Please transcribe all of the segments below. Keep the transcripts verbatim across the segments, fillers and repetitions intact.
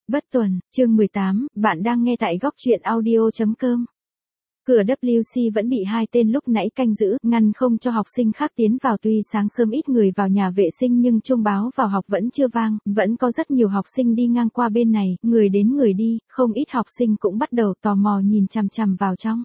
Bất Tuần, chương mười tám, bạn đang nghe tại góc truyện audio chấm com. Cửa W C vẫn bị hai tên lúc nãy canh giữ, ngăn không cho học sinh khác tiến vào. Tuy sáng sớm ít người vào nhà vệ sinh nhưng chuông báo vào học vẫn chưa vang, vẫn có rất nhiều học sinh đi ngang qua bên này, người đến người đi, không ít học sinh cũng bắt đầu tò mò nhìn chằm chằm vào trong.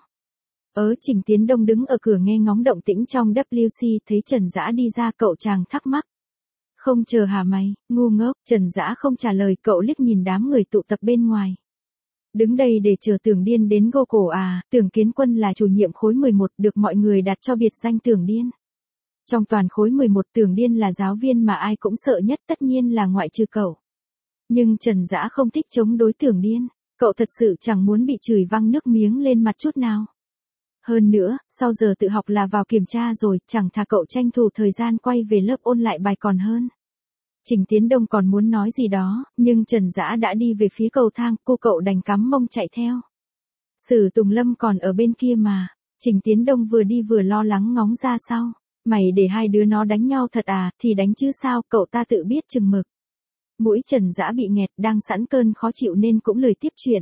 Ớ Trình Tiến Đông đứng ở cửa nghe ngóng động tĩnh trong W C, thấy Trần Dã đi ra, cậu chàng thắc mắc. Không chờ hả mày, ngu ngốc. Trần Dã không trả lời, cậu liếc nhìn đám người tụ tập bên ngoài. Đứng đây để chờ Tưởng Điên đến gô cổ à? Tưởng Kiến Quân là chủ nhiệm khối mười một, được mọi người đặt cho biệt danh Tưởng Điên. Trong toàn khối mười một, Tưởng Điên là giáo viên mà ai cũng sợ nhất, tất nhiên là ngoại trừ cậu. Nhưng Trần Dã không thích chống đối Tưởng Điên, cậu thật sự chẳng muốn bị chửi văng nước miếng lên mặt chút nào. Hơn nữa, sau giờ tự học là vào kiểm tra rồi, chẳng thà cậu tranh thủ thời gian quay về lớp ôn lại bài còn hơn. Trình Tiến Đông còn muốn nói gì đó, nhưng Trần Dã đã đi về phía cầu thang, cô cậu đành cắm mông chạy theo. Sử Tùng Lâm còn ở bên kia mà. Trình Tiến Đông vừa đi vừa lo lắng ngóng ra sau. Mày để hai đứa nó đánh nhau thật à? Thì đánh chứ sao, cậu ta tự biết chừng mực. Mũi Trần Dã bị nghẹt, đang sẵn cơn khó chịu nên cũng lười tiếp chuyện.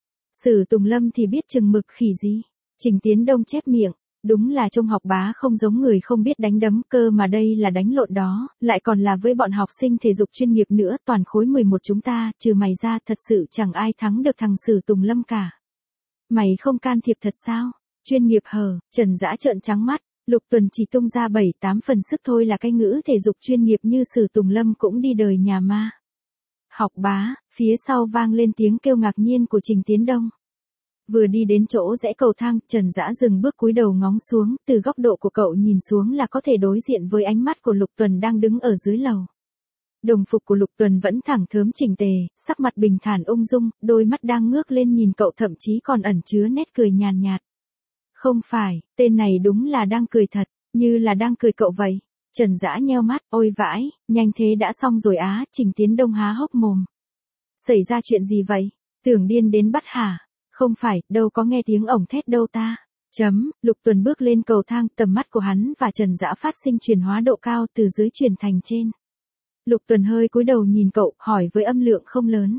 Sử Tùng Lâm thì biết chừng mực khỉ gì. Trình Tiến Đông chép miệng, đúng là trông học bá không giống người không biết đánh đấm, cơ mà đây là đánh lộn đó, lại còn là với bọn học sinh thể dục chuyên nghiệp nữa. Toàn khối mười một chúng ta, trừ mày ra, thật sự chẳng ai thắng được thằng Sử Tùng Lâm cả. Mày không can thiệp thật sao? Chuyên nghiệp hờ? Trần Dã trợn trắng mắt. Lục Tuần chỉ tung ra bảy tám phần sức thôi là cái ngữ thể dục chuyên nghiệp như Sử Tùng Lâm cũng đi đời nhà ma. Học bá. Phía sau vang lên tiếng kêu ngạc nhiên của Trình Tiến Đông. Vừa đi đến chỗ rẽ cầu thang, Trần Dã dừng bước cúi đầu ngóng xuống, từ góc độ của cậu nhìn xuống là có thể đối diện với ánh mắt của Lục Tuần đang đứng ở dưới lầu. Đồng phục của Lục Tuần vẫn thẳng thớm chỉnh tề, sắc mặt bình thản ung dung, đôi mắt đang ngước lên nhìn cậu thậm chí còn ẩn chứa nét cười nhàn nhạt. Không phải, tên này đúng là đang cười thật, như là đang cười cậu vậy. Trần Dã nheo mắt, ôi vãi, nhanh thế đã xong rồi á? Trình Tiến Đông há hốc mồm. Xảy ra chuyện gì vậy? Tưởng Điên đến bắt hả? Không phải, đâu có nghe tiếng ổng thét đâu ta. Chấm, Lục Tuần bước lên cầu thang, tầm mắt của hắn và Trần Dã phát sinh chuyển hóa độ cao, từ dưới chuyển thành trên. Lục Tuần hơi cúi đầu nhìn cậu, hỏi với âm lượng không lớn.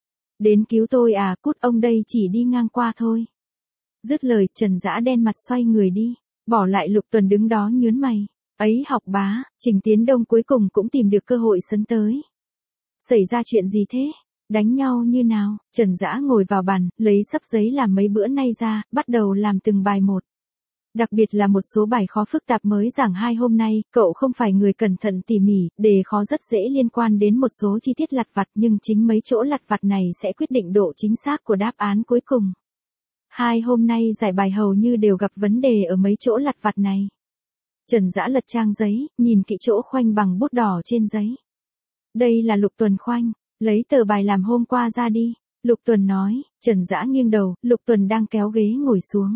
Đến cứu tôi à? Cút, ông đây chỉ đi ngang qua thôi. Dứt lời, Trần Dã đen mặt xoay người đi, bỏ lại Lục Tuần đứng đó nhướng mày. Ấy học bá, Trình Tiến Đông cuối cùng cũng tìm được cơ hội sấn tới. Xảy ra chuyện gì thế? Đánh nhau như nào? Trần Dã ngồi vào bàn, lấy sấp giấy làm mấy bữa nay ra, bắt đầu làm từng bài một. Đặc biệt là một số bài khó phức tạp mới giảng hai hôm nay, cậu không phải người cẩn thận tỉ mỉ, đề khó rất dễ liên quan đến một số chi tiết lặt vặt, nhưng chính mấy chỗ lặt vặt này sẽ quyết định độ chính xác của đáp án cuối cùng. Hai hôm nay giải bài hầu như đều gặp vấn đề ở mấy chỗ lặt vặt này. Trần Dã lật trang giấy, nhìn kỹ chỗ khoanh bằng bút đỏ trên giấy. Đây là Lục Tuần khoanh. Lấy tờ bài làm hôm qua ra đi. Lục Tuần nói. Trần Dã nghiêng đầu, Lục Tuần đang kéo ghế ngồi xuống.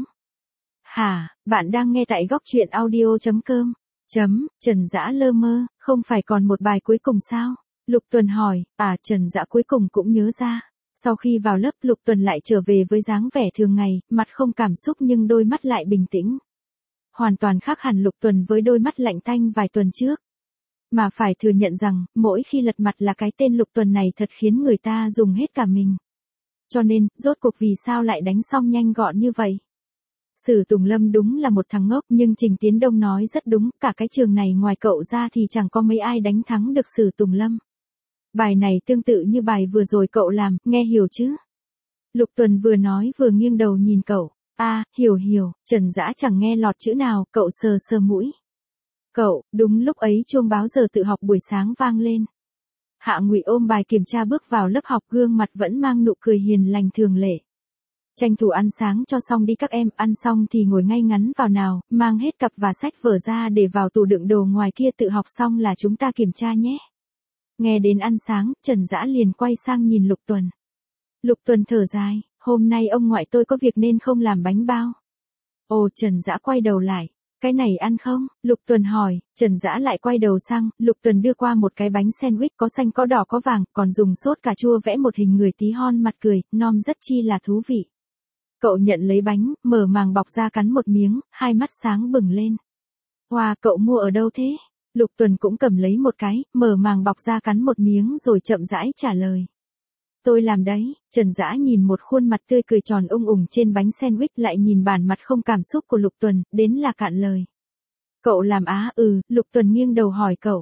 Hả, bạn đang nghe tại góc truyện audio chấm com. Chấm, Trần Dã lơ mơ, không phải còn một bài cuối cùng sao? Lục Tuần hỏi. À, Trần Dã cuối cùng cũng nhớ ra. Sau khi vào lớp, Lục Tuần lại trở về với dáng vẻ thường ngày, mặt không cảm xúc nhưng đôi mắt lại bình tĩnh. Hoàn toàn khác hẳn Lục Tuần với đôi mắt lạnh tanh vài tuần trước. Mà phải thừa nhận rằng, mỗi khi lật mặt là cái tên Lục Tuần này thật khiến người ta dùng hết cả mình. Cho nên, rốt cuộc vì sao lại đánh xong nhanh gọn như vậy? Sử Tùng Lâm đúng là một thằng ngốc, nhưng Trình Tiến Đông nói rất đúng, cả cái trường này ngoài cậu ra thì chẳng có mấy ai đánh thắng được Sử Tùng Lâm. Bài này tương tự như bài vừa rồi cậu làm, nghe hiểu chứ? Lục Tuần vừa nói vừa nghiêng đầu nhìn cậu. A, à, hiểu hiểu. Trần Dã chẳng nghe lọt chữ nào, cậu sờ sờ mũi. Cậu, đúng lúc ấy chuông báo giờ tự học buổi sáng vang lên. Hạ Ngụy ôm bài kiểm tra bước vào lớp học, gương mặt vẫn mang nụ cười hiền lành thường lệ. Tranh thủ ăn sáng cho xong đi các em, ăn xong thì ngồi ngay ngắn vào nào, mang hết cặp và sách vở ra để vào tủ đựng đồ ngoài kia, tự học xong là chúng ta kiểm tra nhé. Nghe đến ăn sáng, Trần Dã liền quay sang nhìn Lục Tuần. Lục Tuần thở dài, hôm nay ông ngoại tôi có việc nên không làm bánh bao. Ồ, Trần Dã quay đầu lại. Cái này ăn không? Lục Tuần hỏi. Trần Dã lại quay đầu sang, Lục Tuần đưa qua một cái bánh sandwich có xanh có đỏ có vàng, còn dùng sốt cà chua vẽ một hình người tí hon mặt cười, nom rất chi là thú vị. Cậu nhận lấy bánh, mở màng bọc ra cắn một miếng, hai mắt sáng bừng lên. Wow, cậu mua ở đâu thế? Lục Tuần cũng cầm lấy một cái, mở màng bọc ra cắn một miếng rồi chậm rãi trả lời. tôi làm đấy. Trần Dã nhìn một khuôn mặt tươi cười tròn ung ủng trên bánh sandwich, lại nhìn bản mặt không cảm xúc của Lục Tuần, đến là cạn lời. Cậu làm á? Ừ, Lục Tuần nghiêng đầu hỏi cậu.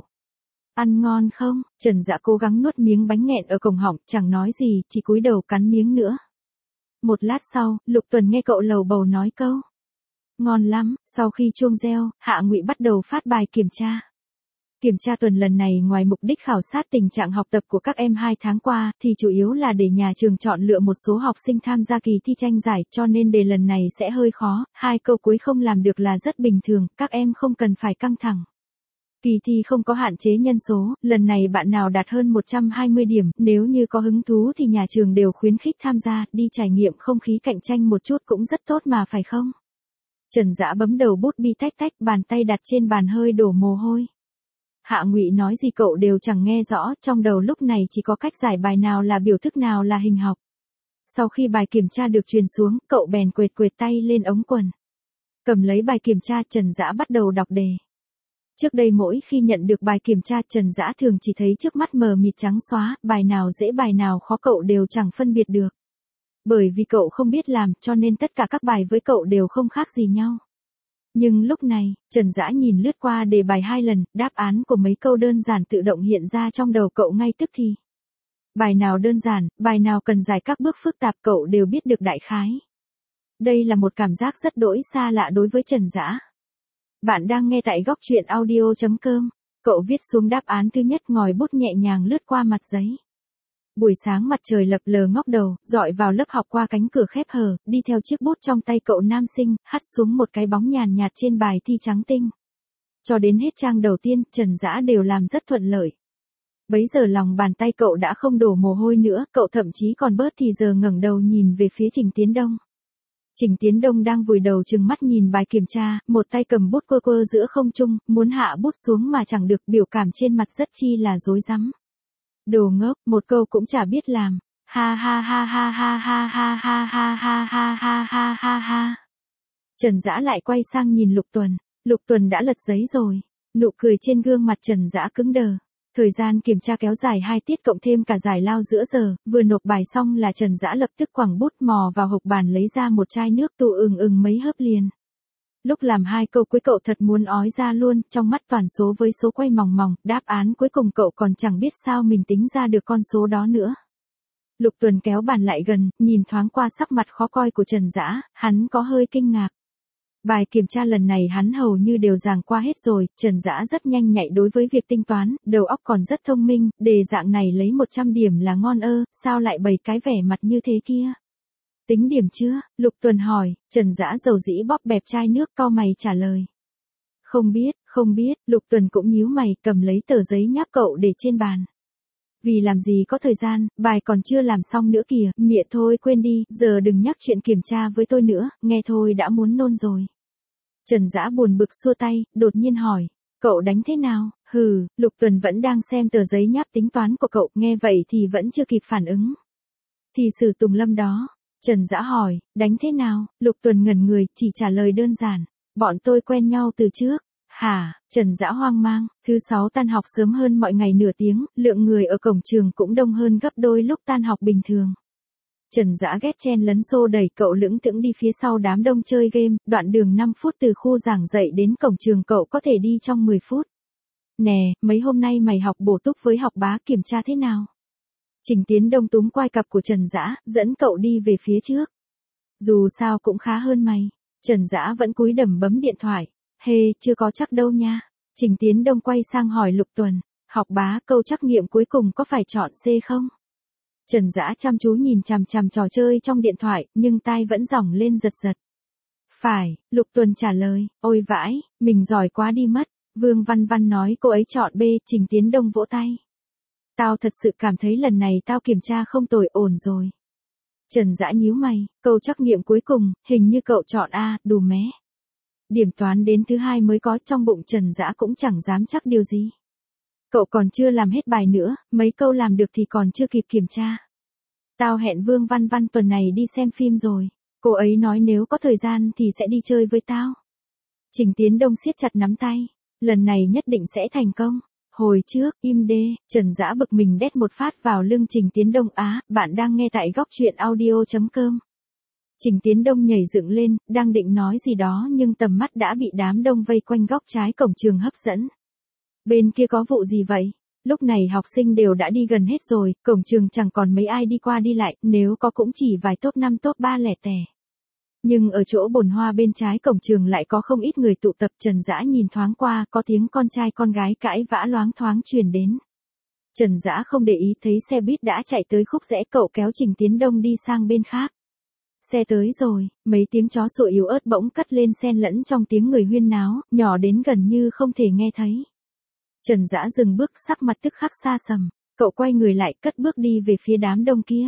Ăn ngon không? Trần Dã cố gắng nuốt miếng bánh nghẹn ở cổng họng, chẳng nói gì, chỉ cúi đầu cắn miếng nữa. Một lát sau, Lục Tuần nghe cậu lầu bầu nói câu. Ngon lắm. Sau khi chuông reo, Hạ Ngụy bắt đầu phát bài kiểm tra. Kiểm tra tuần lần này ngoài mục đích khảo sát tình trạng học tập của các em hai tháng qua, thì chủ yếu là để nhà trường chọn lựa một số học sinh tham gia kỳ thi tranh giải, cho nên đề lần này sẽ hơi khó, hai câu cuối không làm được là rất bình thường, các em không cần phải căng thẳng. Kỳ thi không có hạn chế nhân số, lần này bạn nào đạt hơn một trăm hai mươi điểm, nếu như có hứng thú thì nhà trường đều khuyến khích tham gia, đi trải nghiệm không khí cạnh tranh một chút cũng rất tốt mà phải không? Trần Dã bấm đầu bút bi tách tách, bàn tay đặt trên bàn hơi đổ mồ hôi. Hạ Ngụy nói gì cậu đều chẳng nghe rõ, trong đầu lúc này chỉ có cách giải bài nào là biểu thức nào là hình học. Sau khi bài kiểm tra được truyền xuống, cậu bèn quệt quệt tay lên ống quần. Cầm lấy bài kiểm tra, Trần Dã bắt đầu đọc đề. Trước đây mỗi khi nhận được bài kiểm tra, Trần Dã thường chỉ thấy trước mắt mờ mịt trắng xóa, bài nào dễ bài nào khó cậu đều chẳng phân biệt được. Bởi vì cậu không biết làm, cho nên tất cả các bài với cậu đều không khác gì nhau. Nhưng lúc này, Trần Dã nhìn lướt qua đề bài hai lần, đáp án của mấy câu đơn giản tự động hiện ra trong đầu cậu ngay tức thì. Bài nào đơn giản, bài nào cần giải các bước phức tạp cậu đều biết được đại khái. Đây là một cảm giác rất đỗi xa lạ đối với Trần Dã. Bạn đang nghe tại góc truyện audio chấm com. Cậu viết xuống đáp án thứ nhất, ngòi bút nhẹ nhàng lướt qua mặt giấy. Buổi sáng mặt trời lập lờ ngóc đầu, dọi vào lớp học qua cánh cửa khép hờ, đi theo chiếc bút trong tay cậu nam sinh, hắt xuống một cái bóng nhàn nhạt trên bài thi trắng tinh. Cho đến hết trang đầu tiên, Trần Dã đều làm rất thuận lợi. Bấy giờ lòng bàn tay cậu đã không đổ mồ hôi nữa, cậu thậm chí còn bớt thì giờ ngẩng đầu nhìn về phía Trình Tiến Đông. Trình Tiến Đông đang vùi đầu trừng mắt nhìn bài kiểm tra, một tay cầm bút quơ quơ giữa không trung, muốn hạ bút xuống mà chẳng được, biểu cảm trên mặt rất chi là rối rắm. Đồ ngốc, một câu cũng chả biết làm. Ha ha ha ha ha ha ha ha ha ha ha ha ha ha ha. Trần Dã lại quay sang nhìn Lục Tuần. Lục Tuần đã lật giấy rồi. Nụ cười trên gương mặt Trần Dã cứng đờ. Thời gian kiểm tra kéo dài hai tiết cộng thêm cả giải lao giữa giờ, vừa nộp bài xong là Trần Dã lập tức quẳng bút mò vào hộc bàn lấy ra một chai nước tù ừng ừng mấy hớp liền. Lúc làm hai câu cuối cậu thật muốn ói ra luôn, trong mắt toàn số với số quay mòng mòng, đáp án cuối cùng cậu còn chẳng biết sao mình tính ra được con số đó nữa. Lục Tuần kéo bàn lại gần, nhìn thoáng qua sắc mặt khó coi của Trần Dã, hắn có hơi kinh ngạc. Bài kiểm tra lần này hắn hầu như đều giảng qua hết rồi, Trần Dã rất nhanh nhạy đối với việc tính toán, đầu óc còn rất thông minh, đề dạng này lấy một trăm điểm là ngon ơ, sao lại bày cái vẻ mặt như thế kia? Tính điểm chưa? Lục Tuần hỏi. Trần Dã dầu dĩ bóp bẹp chai nước, cau mày trả lời. Không biết, không biết. Lục Tuần cũng nhíu mày, cầm lấy tờ giấy nháp cậu để trên bàn. Vì làm gì có thời gian, bài còn chưa làm xong nữa kìa, mẹ thôi quên đi, giờ đừng nhắc chuyện kiểm tra với tôi nữa, nghe thôi đã muốn nôn rồi. Trần Dã buồn bực xua tay, đột nhiên hỏi. Cậu đánh thế nào? Hừ, Lục Tuần vẫn đang xem tờ giấy nháp tính toán của cậu, nghe vậy thì vẫn chưa kịp phản ứng. Thì Sử Tùng Lâm đó. Trần Dã hỏi, đánh thế nào? Lục Tuần ngẩn người, chỉ trả lời đơn giản. Bọn tôi quen nhau từ trước. Hả? Trần Dã hoang mang. Thứ sáu tan học sớm hơn mọi ngày nửa tiếng, lượng người ở cổng trường cũng đông hơn gấp đôi lúc tan học bình thường. Trần Dã ghét chen lấn xô đẩy cậu lững thững đi phía sau đám đông chơi game, đoạn đường năm phút từ khu giảng dạy đến cổng trường cậu có thể đi trong mười phút. Nè, mấy hôm nay mày học bổ túc với học bá kiểm tra thế nào? Trình Tiến Đông túm quai cặp của Trần Dã, dẫn cậu đi về phía trước. Dù sao cũng khá hơn mày. Trần Dã vẫn cúi đầm bấm điện thoại. Hê, chưa có chắc đâu nha. Trình Tiến Đông quay sang hỏi Lục Tuần. Học bá, câu trắc nghiệm cuối cùng có phải chọn C không? Trần Dã chăm chú nhìn chằm chằm trò chơi trong điện thoại, nhưng tai vẫn giỏng lên giật giật. Phải, Lục Tuần trả lời. Ôi vãi, mình giỏi quá đi mất. Vương Văn Văn nói cô ấy chọn B, Trình Tiến Đông vỗ tay. Tao thật sự cảm thấy lần này tao kiểm tra không tồi, ổn rồi. Trần Dã nhíu mày, câu trắc nghiệm cuối cùng, hình như cậu chọn A, đù mé. Điểm toán đến thứ hai mới có, trong bụng Trần Dã cũng chẳng dám chắc điều gì. Cậu còn chưa làm hết bài nữa, mấy câu làm được thì còn chưa kịp kiểm tra. Tao hẹn Vương Văn Văn tuần này đi xem phim rồi. Cô ấy nói nếu có thời gian thì sẽ đi chơi với tao. Trình Tiến Đông siết chặt nắm tay. Lần này nhất định sẽ thành công. Hồi trước, im đê, Trần Dã bực mình đét một phát vào lưng Trình Tiến Đông. Á, bạn đang nghe tại góc truyện audio.com. Trình Tiến Đông nhảy dựng lên, đang định nói gì đó nhưng tầm mắt đã bị đám đông vây quanh góc trái cổng trường hấp dẫn. Bên kia có vụ gì vậy? Lúc này học sinh đều đã đi gần hết rồi, cổng trường chẳng còn mấy ai đi qua đi lại, nếu có cũng chỉ vài top năm top ba lẻ tẻ. Nhưng ở chỗ bồn hoa bên trái cổng trường lại có không ít người tụ tập. Trần Dã nhìn thoáng qua, có tiếng con trai con gái cãi vã loáng thoáng truyền đến. Trần Dã không để ý, thấy xe buýt đã chạy tới khúc rẽ, cậu kéo Trình Tiến Đông đi sang bên khác. Xe tới rồi, mấy tiếng chó sủa yếu ớt bỗng cất lên xen lẫn trong tiếng người huyên náo, nhỏ đến gần như không thể nghe thấy. Trần Dã dừng bước, sắc mặt tức khắc xa sầm, cậu quay người lại, cất bước đi về phía đám đông kia.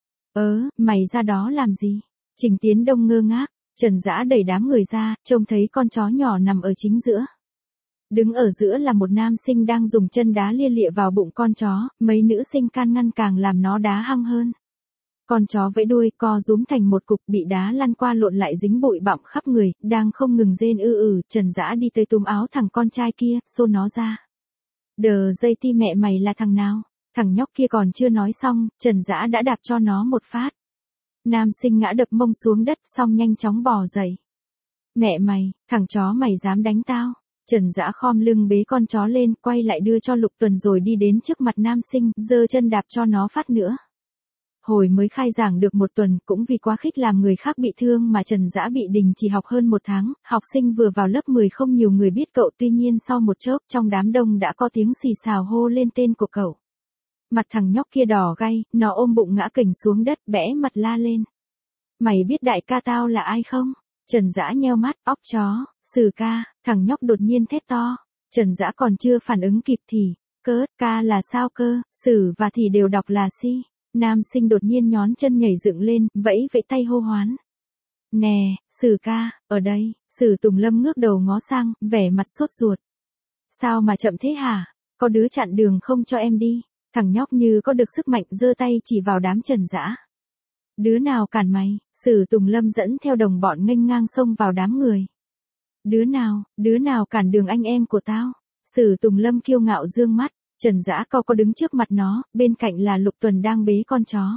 Ớ, mày ra đó làm gì? Trình Tiến Đông ngơ ngác. Trần Dã đẩy đám người ra, trông thấy con chó nhỏ nằm ở chính giữa. Đứng ở giữa là một nam sinh đang dùng chân đá lia lịa vào bụng con chó, mấy nữ sinh can ngăn càng làm nó đá hăng hơn. Con chó vẫy đuôi, co rúm thành một cục, bị đá lăn qua lộn lại dính bụi bặm khắp người, đang không ngừng rên ư ử. Trần Dã đi tới túm áo thằng con trai kia, xô nó ra. Đờ dây ti mẹ mày là thằng nào? Thằng nhóc kia còn chưa nói xong, Trần Dã đã đạp cho nó một phát. Nam sinh ngã đập mông xuống đất, xong nhanh chóng bò dậy. Mẹ mày, thằng chó mày dám đánh tao? Trần Dã khom lưng bế con chó lên, quay lại đưa cho Lục Tuần rồi đi đến trước mặt nam sinh, giơ chân đạp cho nó phát nữa. Hồi mới khai giảng được một tuần, cũng vì quá khích làm người khác bị thương mà Trần Dã bị đình chỉ học hơn một tháng. Học sinh vừa vào lớp mười không nhiều người biết cậu, tuy nhiên sau một chốc trong đám đông đã có tiếng xì xào hô lên tên của cậu. Mặt thằng nhóc kia đỏ gay, nó ôm bụng ngã kềnh xuống đất, bẽ mặt la lên. Mày biết đại ca tao là ai không? Trần Dã nheo mắt, óc chó, Sử ca. Thằng nhóc đột nhiên thét to. Trần Dã còn chưa phản ứng kịp thì, cớt, ca là sao cơ? Sử và thì đều đọc là si. Nam sinh đột nhiên nhón chân nhảy dựng lên, vẫy vẫy tay hô hoán. Nè, Sử ca, ở đây. Sử Tùng Lâm ngước đầu ngó sang, vẻ mặt sốt ruột. Sao mà chậm thế hả? Có đứa chặn đường không cho em đi? Thằng nhóc như có được sức mạnh, giơ tay chỉ vào đám Trần Dã. Đứa nào cản mày? Sử Tùng Lâm dẫn theo đồng bọn nghênh ngang xông vào đám người. Đứa nào, đứa nào cản đường anh em của tao? Sử Tùng Lâm kiêu ngạo dương mắt. Trần Dã co có đứng trước mặt nó, bên cạnh là Lục Tuần đang bế con chó.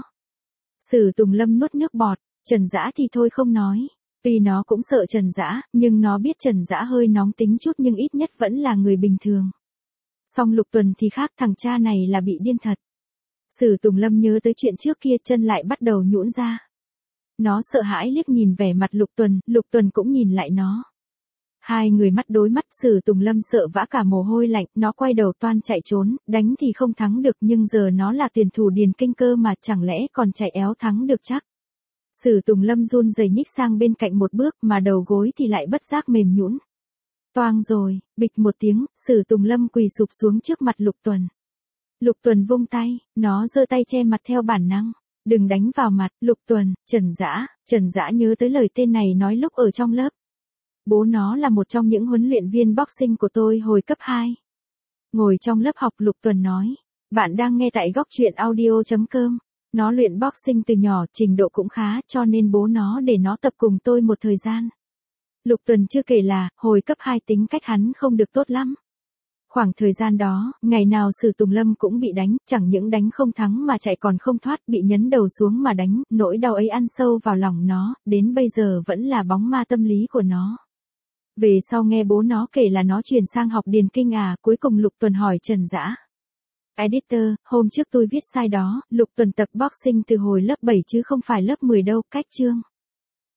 Sử Tùng Lâm nuốt nước bọt, Trần Dã thì thôi không nói. Tuy nó cũng sợ Trần Dã, nhưng nó biết Trần Dã hơi nóng tính chút nhưng ít nhất vẫn là người bình thường. Song Lục Tuần thì khác, thằng cha này là bị điên thật. Sử Tùng Lâm nhớ tới chuyện trước kia, chân lại bắt đầu nhũn ra. Nó sợ hãi liếc nhìn vẻ mặt Lục Tuần, Lục Tuần cũng nhìn lại nó. Hai người mắt đối mắt, Sử Tùng Lâm sợ vã cả mồ hôi lạnh, nó quay đầu toan chạy trốn, đánh thì không thắng được nhưng giờ nó là tuyển thủ điền kinh cơ mà chẳng lẽ còn chạy éo thắng được chắc. Sử Tùng Lâm run rẩy nhích sang bên cạnh một bước mà đầu gối thì lại bất giác mềm nhũn. Toang rồi, bịch một tiếng, Sử Tùng Lâm quỳ sụp xuống trước mặt Lục Tuần. Lục Tuần vung tay, nó giơ tay che mặt theo bản năng. Đừng đánh vào mặt, Lục Tuần. Trần Dã, Trần Dã nhớ tới lời tên này nói lúc ở trong lớp. Bố nó là một trong những huấn luyện viên boxing của tôi hồi cấp hai. Ngồi trong lớp học, Lục Tuần nói. Bạn đang nghe tại góc truyện audio.com. Nó luyện boxing từ nhỏ, trình độ cũng khá, cho nên bố nó để nó tập cùng tôi một thời gian. Lục Tuần chưa kể là, hồi cấp hai tính cách hắn không được tốt lắm. Khoảng thời gian đó, ngày nào Sử Tùng Lâm cũng bị đánh, chẳng những đánh không thắng mà chạy còn không thoát, bị nhấn đầu xuống mà đánh, nỗi đau ấy ăn sâu vào lòng nó, đến bây giờ vẫn là bóng ma tâm lý của nó. Về sau nghe bố nó kể là nó chuyển sang học điền kinh à, cuối cùng Lục Tuần hỏi Trần Dã. Editor, hôm trước tôi viết sai đó, Lục Tuần tập boxing từ hồi lớp bảy chứ không phải lớp mười đâu, cách chương.